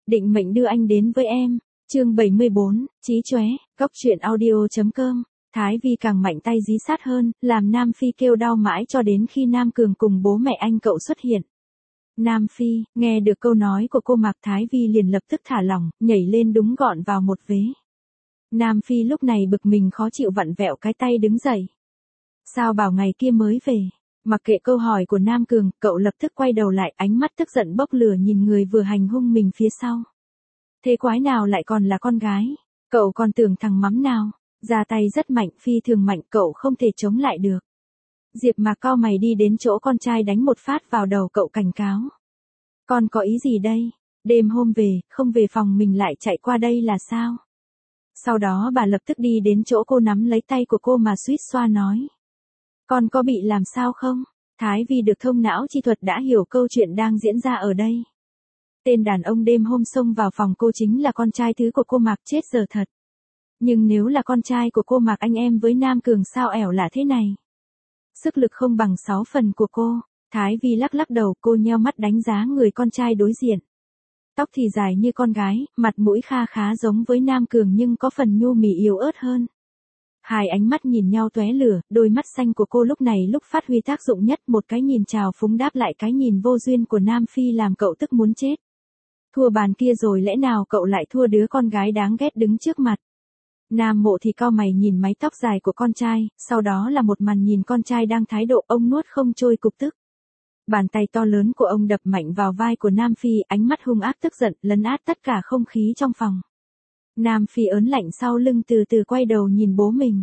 định mệnh đưa anh đến với em. Chương 74, chí chóe, góc truyện audio.com. Thái Vi càng mạnh tay dí sát hơn, làm Nam Phi kêu đau mãi cho đến khi Nam Cường cùng bố mẹ anh cậu xuất hiện. Nam Phi, nghe được câu nói của cô Mạc, Thái Vi liền lập tức thả lỏng, nhảy lên đúng gọn vào một vế. Nam Phi lúc này bực mình khó chịu vặn vẹo cái tay đứng dậy. Sao bảo ngày kia mới về? Mặc kệ câu hỏi của Nam Cường, cậu lập tức quay đầu lại, ánh mắt tức giận bốc lửa nhìn người vừa hành hung mình phía sau. Thế quái nào lại còn là con gái? Cậu còn tưởng thằng mắm nào? Ra tay rất mạnh, phi thường mạnh, cậu không thể chống lại được. Diệp Mạc cau mày đi đến chỗ con trai đánh một phát vào đầu cậu cảnh cáo. Con có ý gì đây? Đêm hôm về, không về phòng mình lại chạy qua đây là sao? Sau đó bà lập tức đi đến chỗ cô nắm lấy tay của cô mà suýt xoa nói. Con có bị làm sao không? Thái Vi được thông não chi thuật đã hiểu câu chuyện đang diễn ra ở đây. Tên đàn ông đêm hôm xông vào phòng cô chính là con trai thứ của cô Mạc, chết giờ thật. Nhưng nếu là con trai của cô Mạc, anh em với Nam Cường sao ẻo lả thế này? Sức lực không bằng 6 phần của cô. Thái Vi lắc lắc đầu, cô nheo mắt đánh giá người con trai đối diện. Tóc thì dài như con gái, mặt mũi kha khá giống với Nam Cường nhưng có phần nhu mì yếu ớt hơn. Hai ánh mắt nhìn nhau tóe lửa, đôi mắt xanh của cô lúc này lúc phát huy tác dụng nhất, một cái nhìn trào phúng đáp lại cái nhìn vô duyên của Nam Phi làm cậu tức muốn chết. Thua bàn kia rồi, lẽ nào cậu lại thua đứa con gái đáng ghét đứng trước mặt? Nam Mộ thì cau mày nhìn mái tóc dài của con trai, sau đó là một màn nhìn con trai đang thái độ ông nuốt không trôi cục tức. Bàn tay to lớn của ông đập mạnh vào vai của Nam Phi, ánh mắt hung ác tức giận, lấn át tất cả không khí trong phòng. Nam Phi ớn lạnh sau lưng từ từ quay đầu nhìn bố mình.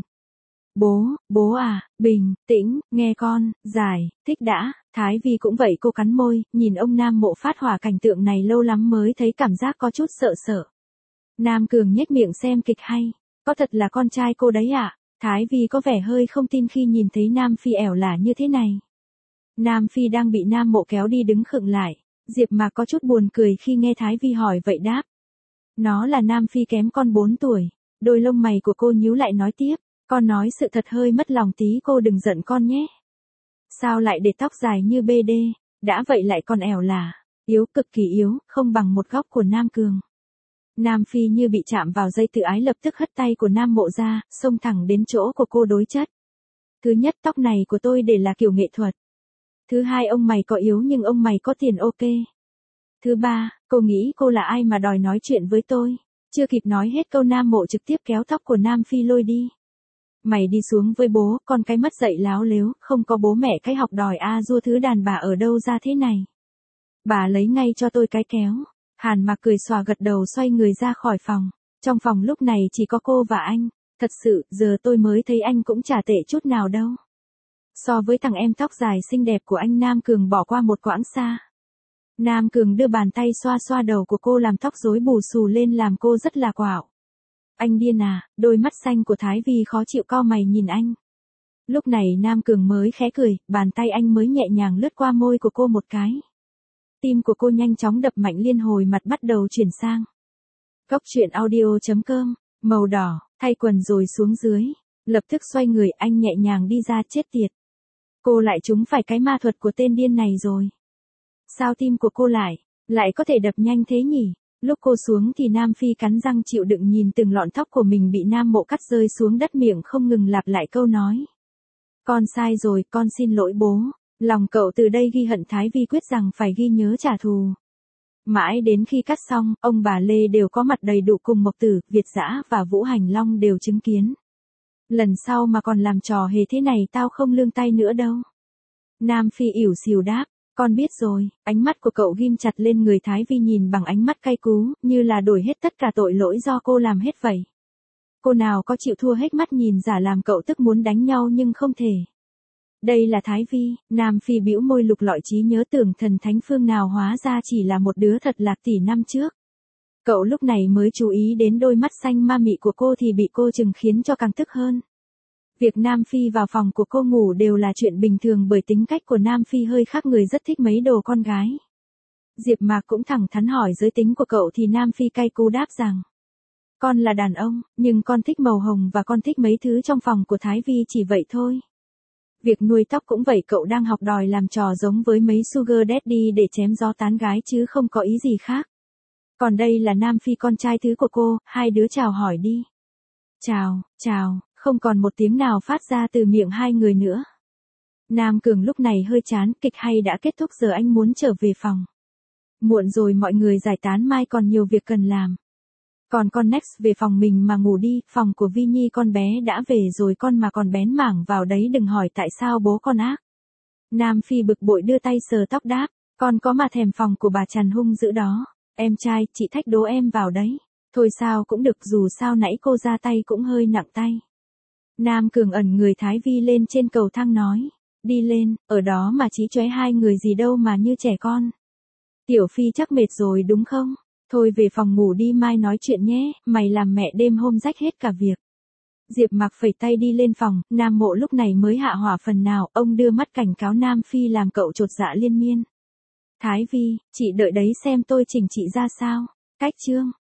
Bố à, bình tĩnh, nghe con, giải thích đã. Thái Vi cũng vậy, cô cắn môi, nhìn ông Nam Mộ phát hỏa, cảnh tượng này lâu lắm mới thấy, cảm giác có chút sợ sợ. Nam Cường nhếch miệng xem kịch hay, có thật là con trai cô đấy ạ? Thái Vi có vẻ hơi không tin khi nhìn thấy Nam Phi ẻo lả như thế này. Nam Phi đang bị Nam Mộ kéo đi đứng khựng lại, Diệp Mạc có chút buồn cười khi nghe Thái Vi hỏi vậy đáp. Nó là Nam Phi kém con 4 tuổi, đôi lông mày của cô nhíu lại nói tiếp, con nói sự thật hơi mất lòng tí, cô đừng giận con nhé. Sao lại để tóc dài như BD, đã vậy lại còn ẻo lả, yếu, cực kỳ yếu, không bằng một góc của Nam Cường. Nam Phi như bị chạm vào dây tự ái, lập tức hất tay của Nam Mộ ra, xông thẳng đến chỗ của cô đối chất. Thứ nhất, tóc này của tôi để là kiểu nghệ thuật. Thứ hai, ông mày có yếu nhưng ông mày có tiền, ok. Thứ ba, cô nghĩ cô là ai mà đòi nói chuyện với tôi? Chưa kịp nói hết câu, Nam Mộ trực tiếp kéo tóc của Nam Phi lôi đi. Mày đi xuống với bố, con cái mất dạy láo lếu, không có bố mẹ cái học đòi a dua, thứ đàn bà ở đâu ra thế này? Bà lấy ngay cho tôi cái kéo. Hàn Mạc cười xòa gật đầu, xoay người ra khỏi phòng. Trong phòng lúc này chỉ có cô và anh. Thật sự, giờ tôi mới thấy anh cũng chả tệ chút nào đâu. So với thằng em tóc dài xinh đẹp của anh, Nam Cường bỏ qua một quãng xa. Nam Cường đưa bàn tay xoa xoa đầu của cô, làm tóc rối bù xù lên làm cô rất là quạo. Anh điên à? Đôi mắt xanh của Thái Vi khó chịu cau mày nhìn anh. Lúc này Nam Cường mới khẽ cười, bàn tay anh mới nhẹ nhàng lướt qua môi của cô một cái. Tim của cô nhanh chóng đập mạnh liên hồi, mặt bắt đầu chuyển sang. Góc truyện audio.com, màu đỏ, thay quần rồi xuống dưới. Lập tức xoay người, anh nhẹ nhàng đi ra, chết tiệt. Cô lại trúng phải cái ma thuật của tên điên này rồi. Sao tim của cô lại có thể đập nhanh thế nhỉ? Lúc cô xuống thì Nam Phi cắn răng chịu đựng nhìn từng lọn tóc của mình bị Nam Mộ cắt rơi xuống đất, miệng không ngừng lặp lại câu nói. Con sai rồi, con xin lỗi bố. Lòng cậu từ đây ghi hận, Thái Vi quyết rằng phải ghi nhớ trả thù. Mãi đến khi cắt xong, ông bà Lê đều có mặt đầy đủ, cùng Mộc Tử, Việt Dã và Vũ Hành Long đều chứng kiến. Lần sau mà còn làm trò hề thế này tao không lương tay nữa đâu. Nam Phi ỉu xìu đáp, con biết rồi. Ánh mắt của cậu ghim chặt lên người Thái Vi, nhìn bằng ánh mắt cay cú, như là đổi hết tất cả tội lỗi do cô làm hết vậy. Cô nào có chịu thua, hết mắt nhìn giả làm cậu tức muốn đánh nhau nhưng không thể. Đây là Thái Vi. Nam Phi bĩu môi lục lọi trí nhớ, tưởng thần thánh phương nào hóa ra chỉ là một đứa thật lạc tỷ năm trước. Cậu lúc này mới chú ý đến đôi mắt xanh ma mị của cô thì bị cô chừng khiến cho càng tức hơn. Việc Nam Phi vào phòng của cô ngủ đều là chuyện bình thường, bởi tính cách của Nam Phi hơi khác người, rất thích mấy đồ con gái. Diệp Mạc cũng thẳng thắn hỏi giới tính của cậu thì Nam Phi cay cú đáp rằng. Con là đàn ông, nhưng con thích màu hồng và con thích mấy thứ trong phòng của Thái Vi, chỉ vậy thôi. Việc nuôi tóc cũng vậy, cậu đang học đòi làm trò giống với mấy sugar daddy để chém gió tán gái chứ không có ý gì khác. Còn đây là Nam Phi con trai thứ của cô, hai đứa chào hỏi đi. Chào, không còn một tiếng nào phát ra từ miệng hai người nữa. Nam Cường lúc này hơi chán, kịch hay đã kết thúc giờ anh muốn trở về phòng. Muộn rồi mọi người giải tán mai còn nhiều việc cần làm. Còn con Next về phòng mình mà ngủ đi, phòng của Vi Nhi con bé đã về rồi con mà còn bén mảng vào đấy đừng hỏi tại sao bố con ác. Nam Phi bực bội đưa tay sờ tóc đáp, con có mà thèm phòng của bà Trần hung dữ đó. Em trai, chị thách đố em vào đấy. Thôi sao cũng được dù sao nãy cô ra tay cũng hơi nặng tay. Nam Cường ẩn người Thái Vi lên trên cầu thang nói. Đi lên, ở đó mà chí chóe hai người gì đâu mà như trẻ con. Tiểu Phi chắc mệt rồi đúng không? Thôi về phòng ngủ đi mai nói chuyện nhé, mày làm mẹ đêm hôm rách hết cả việc. Diệp Mạc phẩy tay đi lên phòng, Nam Mộ lúc này mới hạ hỏa phần nào, ông đưa mắt cảnh cáo Nam Phi làm cậu chột dạ liên miên. Thái Vi, chị đợi đấy xem tôi chỉnh chị ra sao. Cách chương